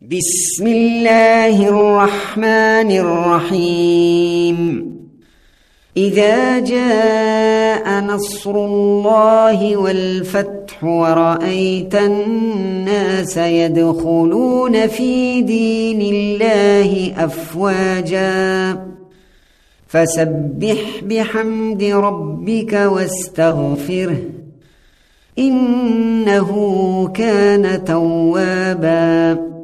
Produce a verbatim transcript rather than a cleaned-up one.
بسم الله الرحمن الرحيم إذا جاء نصر الله والفتح ورأيت الناس يدخلون في دين الله أفواجا فسبح بحمد ربك واستغفره إنه كان توابا